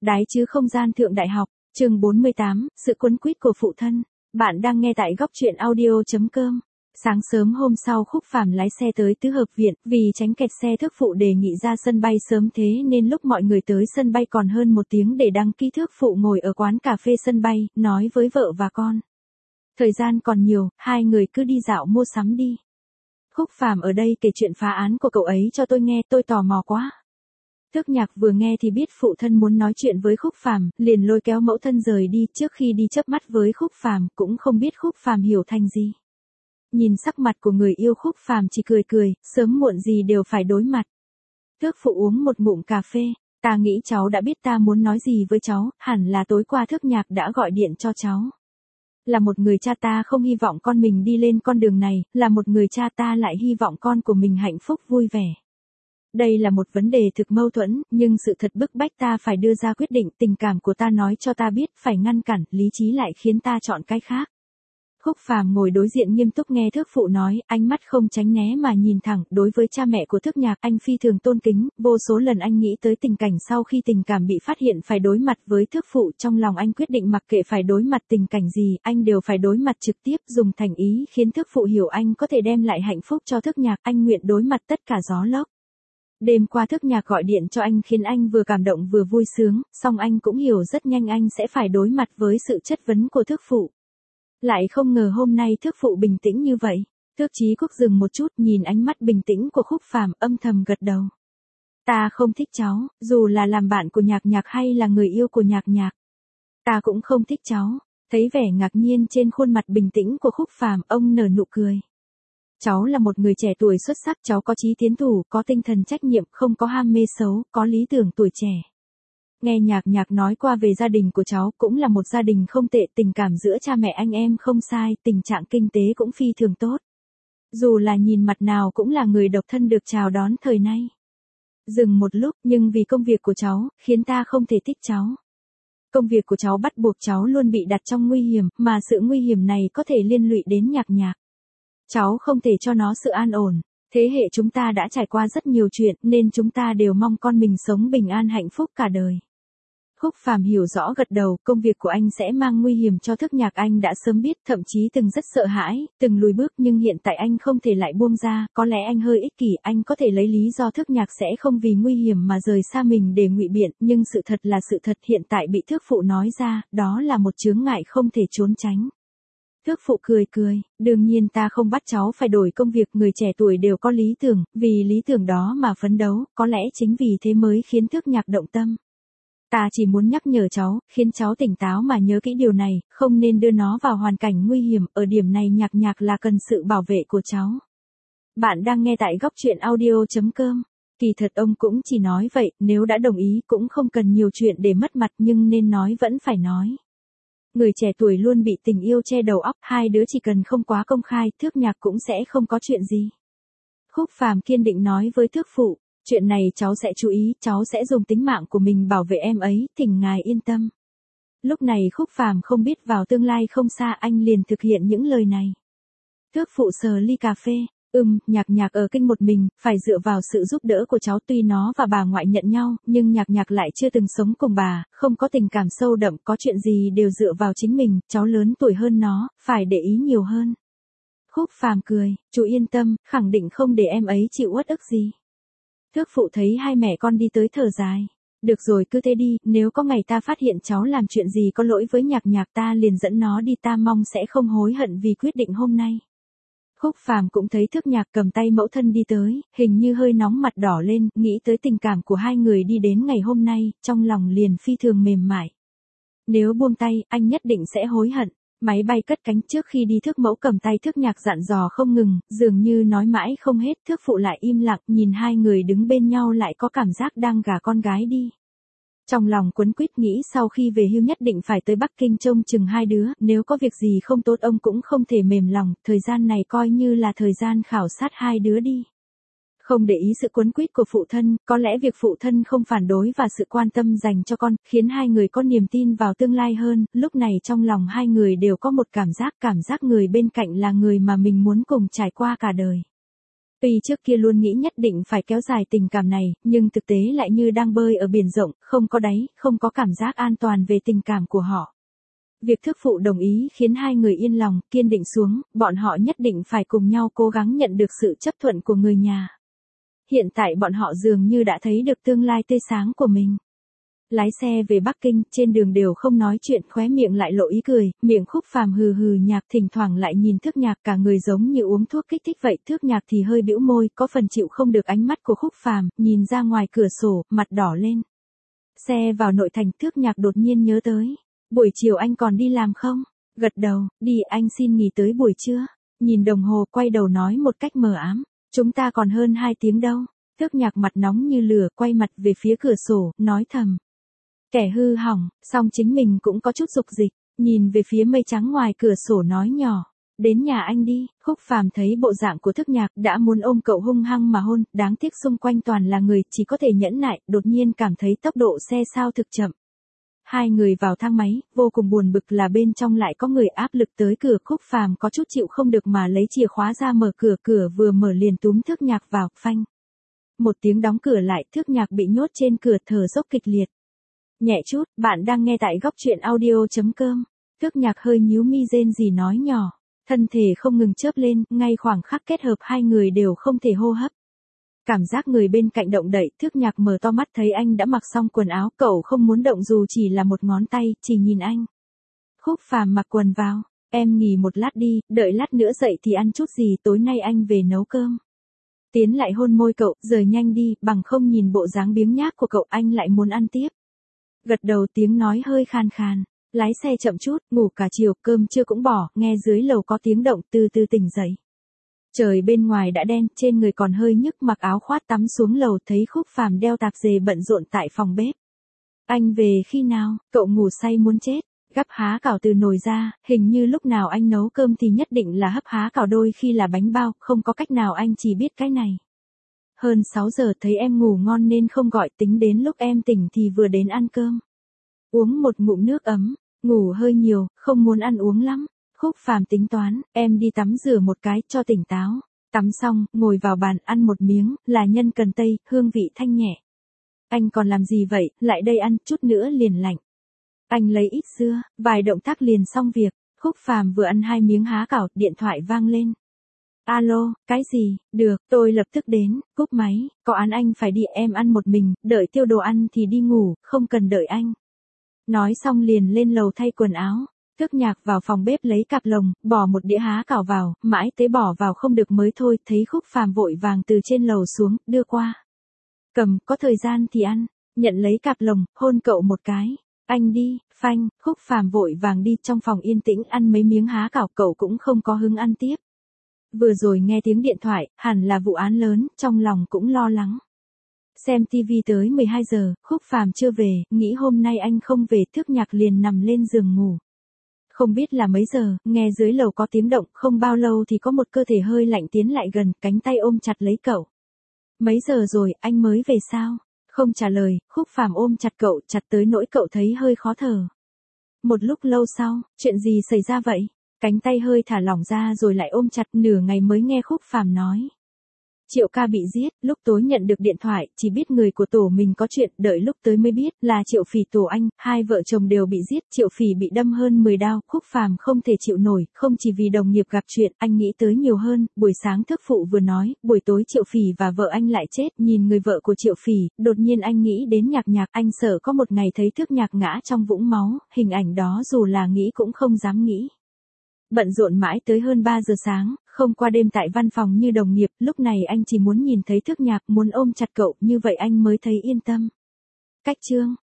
Đái chứ không gian thượng đại học, chương 48, sự quấn quýt của phụ thân. Bạn đang nghe tại góc truyện audio.com. Sáng sớm hôm sau Khúc Phàm lái xe tới tứ hợp viện, vì tránh kẹt xe thước phụ đề nghị ra sân bay sớm thế nên lúc mọi người tới sân bay còn hơn 1 tiếng để đăng ký. Thước phụ ngồi ở quán cà phê sân bay, nói với vợ và con. Thời gian còn nhiều, hai người cứ đi dạo mua sắm đi. Khúc Phàm ở đây kể chuyện phá án của cậu ấy cho tôi nghe, tôi tò mò quá. Thước Nhạc vừa nghe thì biết phụ thân muốn nói chuyện với Khúc Phàm, liền lôi kéo mẫu thân rời đi. Trước khi đi chớp mắt với Khúc Phàm, cũng không biết Khúc Phàm hiểu thành gì. Nhìn sắc mặt của người yêu, Khúc Phàm chỉ cười cười, sớm muộn gì đều phải đối mặt. Thước phụ uống một ngụm cà phê, ta nghĩ cháu đã biết ta muốn nói gì với cháu, hẳn là tối qua Thước Nhạc đã gọi điện cho cháu. Là một người cha ta không hy vọng con mình đi lên con đường này, là một người cha ta lại hy vọng con của mình hạnh phúc vui vẻ. Đây là một vấn đề thực mâu thuẫn, nhưng sự thật bức bách ta phải đưa ra quyết định. Tình cảm của ta nói cho ta biết phải ngăn cản, lý trí lại khiến ta chọn cái khác. Khúc Phàm ngồi đối diện nghiêm túc nghe thước phụ nói, ánh mắt không tránh né mà nhìn thẳng. Đối với cha mẹ của Thước Nhạc, anh phi thường tôn kính, vô số lần anh nghĩ tới tình cảnh sau khi tình cảm bị phát hiện phải đối mặt với thước phụ. Trong lòng anh quyết định mặc kệ phải đối mặt tình cảnh gì, anh đều phải đối mặt trực tiếp, dùng thành ý khiến thước phụ hiểu anh có thể đem lại hạnh phúc cho Thước Nhạc. Anh nguyện đối mặt tất cả gió lốc. Đêm qua Thước Nhạc gọi điện cho anh khiến anh vừa cảm động vừa vui sướng, song anh cũng hiểu rất nhanh anh sẽ phải đối mặt với sự chất vấn của thước phụ. Lại không ngờ hôm nay thước phụ bình tĩnh như vậy. Thước Chí Quốc dừng một chút, nhìn ánh mắt bình tĩnh của Khúc Phàm, âm thầm gật đầu. Ta không thích cháu, dù là làm bạn của Nhạc Nhạc hay là người yêu của Nhạc Nhạc. Ta cũng không thích cháu. Thấy vẻ ngạc nhiên trên khuôn mặt bình tĩnh của Khúc Phàm, ông nở nụ cười. Cháu là một người trẻ tuổi xuất sắc, cháu có chí tiến thủ, có tinh thần trách nhiệm, không có ham mê xấu, có lý tưởng tuổi trẻ. Nghe Nhạc Nhạc nói qua về gia đình của cháu, cũng là một gia đình không tệ, tình cảm giữa cha mẹ anh em không sai, tình trạng kinh tế cũng phi thường tốt. Dù là nhìn mặt nào cũng là người độc thân được chào đón thời nay. Dừng một lúc, nhưng vì công việc của cháu, khiến ta không thể thích cháu. Công việc của cháu bắt buộc cháu luôn bị đặt trong nguy hiểm, mà sự nguy hiểm này có thể liên lụy đến Nhạc Nhạc. Cháu không thể cho nó sự an ổn. Thế hệ chúng ta đã trải qua rất nhiều chuyện, nên chúng ta đều mong con mình sống bình an hạnh phúc cả đời. Khúc Phàm hiểu rõ gật đầu, công việc của anh sẽ mang nguy hiểm cho Thước Nhạc anh đã sớm biết, thậm chí từng rất sợ hãi, từng lùi bước, nhưng hiện tại anh không thể lại buông ra. Có lẽ anh hơi ích kỷ, anh có thể lấy lý do Thước Nhạc sẽ không vì nguy hiểm mà rời xa mình để ngụy biện, nhưng sự thật là sự thật, hiện tại bị thước phụ nói ra, đó là một chướng ngại không thể trốn tránh. Thước phụ cười cười, đương nhiên ta không bắt cháu phải đổi công việc, người trẻ tuổi đều có lý tưởng, vì lý tưởng đó mà phấn đấu, có lẽ chính vì thế mới khiến Thước Nhạc động tâm. Ta chỉ muốn nhắc nhở cháu, khiến cháu tỉnh táo mà nhớ kỹ điều này, không nên đưa nó vào hoàn cảnh nguy hiểm, ở điểm này Nhạc Nhạc là cần sự bảo vệ của cháu. Bạn đang nghe tại góc truyện audio.com. Kỳ thật ông cũng chỉ nói vậy, nếu đã đồng ý cũng không cần nhiều chuyện để mất mặt, nhưng nên nói vẫn phải nói. Người trẻ tuổi luôn bị tình yêu che đầu óc, hai đứa chỉ cần không quá công khai, Thước Nhạc cũng sẽ không có chuyện gì. Khúc Phàm kiên định nói với thước phụ, chuyện này cháu sẽ chú ý, cháu sẽ dùng tính mạng của mình bảo vệ em ấy, thỉnh ngài yên tâm. Lúc này Khúc Phàm không biết vào tương lai không xa anh liền thực hiện những lời này. Thước phụ sờ ly cà phê. Nhạc Nhạc ở kinh một mình, phải dựa vào sự giúp đỡ của cháu, tuy nó và bà ngoại nhận nhau, nhưng Nhạc Nhạc lại chưa từng sống cùng bà, không có tình cảm sâu đậm, có chuyện gì đều dựa vào chính mình, cháu lớn tuổi hơn nó, phải để ý nhiều hơn. Khúc Phàm cười, chú yên tâm, khẳng định không để em ấy chịu uất ức gì. Thước phụ thấy hai mẹ con đi tới thở dài. Được rồi, cứ thế đi, nếu có ngày ta phát hiện cháu làm chuyện gì có lỗi với Nhạc Nhạc ta liền dẫn nó đi, ta mong sẽ không hối hận vì quyết định hôm nay. Khúc Phàm cũng thấy Thước Nhạc cầm tay mẫu thân đi tới, hình như hơi nóng mặt đỏ lên, nghĩ tới tình cảm của hai người đi đến ngày hôm nay, trong lòng liền phi thường mềm mại. Nếu buông tay, anh nhất định sẽ hối hận. Máy bay cất cánh, trước khi đi thước mẫu cầm tay Thước Nhạc dặn dò không ngừng, dường như nói mãi không hết. Thước phụ lại im lặng, nhìn hai người đứng bên nhau lại có cảm giác đang gả con gái đi. Trong lòng quấn quýt nghĩ sau khi về hưu nhất định phải tới Bắc Kinh trông chừng hai đứa, nếu có việc gì không tốt ông cũng không thể mềm lòng, thời gian này coi như là thời gian khảo sát hai đứa đi. Không để ý sự quấn quýt của phụ thân, có lẽ việc phụ thân không phản đối và sự quan tâm dành cho con, khiến hai người có niềm tin vào tương lai hơn, lúc này trong lòng hai người đều có một cảm giác người bên cạnh là người mà mình muốn cùng trải qua cả đời. Tuy trước kia luôn nghĩ nhất định phải kéo dài tình cảm này, nhưng thực tế lại như đang bơi ở biển rộng, không có đáy, không có cảm giác an toàn về tình cảm của họ. Việc thức phụ đồng ý khiến hai người yên lòng, kiên định xuống, bọn họ nhất định phải cùng nhau cố gắng nhận được sự chấp thuận của người nhà. Hiện tại bọn họ dường như đã thấy được tương lai tươi sáng của mình. Lái xe về Bắc Kinh, trên đường đều không nói chuyện, khóe miệng lại lộ ý cười, miệng Khúc Phàm hừ hừ nhạc, thỉnh thoảng lại nhìn Thước Nhạc, cả người giống như uống thuốc kích thích vậy. Thước Nhạc thì hơi bĩu môi, có phần chịu không được ánh mắt của Khúc Phàm, nhìn ra ngoài cửa sổ, mặt đỏ lên. Xe vào nội thành, Thước Nhạc đột nhiên nhớ tới. Buổi chiều anh còn đi làm không? Gật đầu, đi, anh xin nghỉ tới buổi trưa. Nhìn đồng hồ, quay đầu nói một cách mờ ám. Chúng ta còn hơn 2 tiếng đâu. Thước Nhạc mặt nóng như lửa, quay mặt về phía cửa sổ, nói thầm. Kẻ hư hỏng, song chính mình cũng có chút dục dịch, nhìn về phía mây trắng ngoài cửa sổ nói nhỏ. Đến nhà anh đi. Khúc Phàm thấy bộ dạng của Thước Nhạc, đã muốn ôm cậu hung hăng mà hôn, đáng tiếc xung quanh toàn là người, chỉ có thể nhẫn nại, đột nhiên cảm thấy tốc độ xe sao thực chậm. Hai người vào thang máy, vô cùng buồn bực là bên trong lại có người áp lực tới cửa. Khúc Phàm có chút chịu không được mà lấy chìa khóa ra mở cửa, cửa vừa mở liền túm Thước Nhạc vào, phanh. Một tiếng đóng cửa lại, Thước Nhạc bị nhốt trên cửa, thở dốc kịch liệt. Nhẹ chút, bạn đang nghe tại góc truyện audio.com. Thước Nhạc hơi nhíu mi rên rỉ nói nhỏ, thân thể không ngừng chớp lên, ngay khoảng khắc kết hợp hai người đều không thể hô hấp. Cảm giác người bên cạnh động đậy, Thước Nhạc mở to mắt thấy anh đã mặc xong quần áo, cậu không muốn động dù chỉ là một ngón tay, chỉ nhìn anh. Khúc Phàm mặc quần vào, em nghỉ một lát đi, đợi lát nữa dậy thì ăn chút gì, tối nay anh về nấu cơm. Tiến lại hôn môi cậu, rời nhanh đi, bằng không nhìn bộ dáng biếng nhác của cậu anh lại muốn ăn tiếp. Gật đầu, tiếng nói hơi khan khan, lái xe chậm chút, ngủ cả chiều, cơm trưa cũng bỏ, nghe dưới lầu có tiếng động, từ từ tỉnh dậy. Trời bên ngoài đã đen, trên người còn hơi nhức, mặc áo khoác tắm xuống lầu, thấy Khúc Phàm đeo tạp dề bận rộn tại phòng bếp. Anh về khi nào? Cậu ngủ say muốn chết, gắp há cảo từ nồi ra, hình như lúc nào anh nấu cơm thì nhất định là hấp há cảo, đôi khi là bánh bao, không có cách nào, anh chỉ biết cái này. Hơn 6 giờ thấy em ngủ ngon nên không gọi, tính đến lúc em tỉnh thì vừa đến ăn cơm. Uống một ngụm nước ấm, ngủ hơi nhiều, không muốn ăn uống lắm. Khúc Phàm tính toán, em đi tắm rửa một cái cho tỉnh táo. Tắm xong, ngồi vào bàn ăn một miếng, là nhân cần tây, hương vị thanh nhẹ. Anh còn làm gì vậy, lại đây ăn, chút nữa liền lạnh. Anh lấy ít dưa, vài động tác liền xong việc. Khúc Phàm vừa ăn 2 miếng há cảo, điện thoại vang lên. Alo, cái gì, được, tôi lập tức đến, cúp máy, có án anh phải đi, em ăn một mình, đợi tiêu đồ ăn thì đi ngủ, không cần đợi anh. Nói xong liền lên lầu thay quần áo. Thước Nhạc vào phòng bếp lấy cặp lồng, bỏ một đĩa há cảo vào, mãi tới bỏ vào không được mới thôi, thấy Khúc Phàm vội vàng từ trên lầu xuống, đưa qua. Cầm, có thời gian thì ăn, nhận lấy cặp lồng, hôn cậu một cái. Anh đi, phanh, Khúc Phàm vội vàng đi, trong phòng yên tĩnh ăn mấy miếng há cảo, cậu cũng không có hứng ăn tiếp. Vừa rồi nghe tiếng điện thoại, hẳn là vụ án lớn, trong lòng cũng lo lắng. Xem TV tới 12 giờ, Khúc Phàm chưa về, nghĩ hôm nay anh không về, Thước Nhạc liền nằm lên giường ngủ. Không biết là mấy giờ, nghe dưới lầu có tiếng động, không bao lâu thì có một cơ thể hơi lạnh tiến lại gần, cánh tay ôm chặt lấy cậu. Mấy giờ rồi, anh mới về sao? Không trả lời, Khúc Phàm ôm chặt cậu, chặt tới nỗi cậu thấy hơi khó thở. Một lúc lâu sau, chuyện gì xảy ra vậy? Cánh tay hơi thả lỏng ra rồi lại ôm chặt, nửa ngày mới nghe Khúc Phàm nói. Triệu ca bị giết, lúc tối nhận được điện thoại, chỉ biết người của tổ mình có chuyện, đợi lúc tới mới biết là Triệu Phỉ tổ anh, hai vợ chồng đều bị giết, Triệu Phỉ bị đâm hơn 10 đao, Khúc Phàm không thể chịu nổi, không chỉ vì đồng nghiệp gặp chuyện, anh nghĩ tới nhiều hơn, buổi sáng thức phụ vừa nói, buổi tối Triệu Phỉ và vợ anh lại chết, nhìn người vợ của Triệu Phỉ, đột nhiên anh nghĩ đến Nhạc, anh sợ có một ngày thấy Thước Nhạc ngã trong vũng máu, hình ảnh đó dù là nghĩ cũng không dám nghĩ. Bận rộn mãi tới hơn 3 giờ sáng, không qua đêm tại văn phòng như đồng nghiệp, lúc này anh chỉ muốn nhìn thấy Thước Nhạc, muốn ôm chặt cậu, như vậy anh mới thấy yên tâm. Cách chương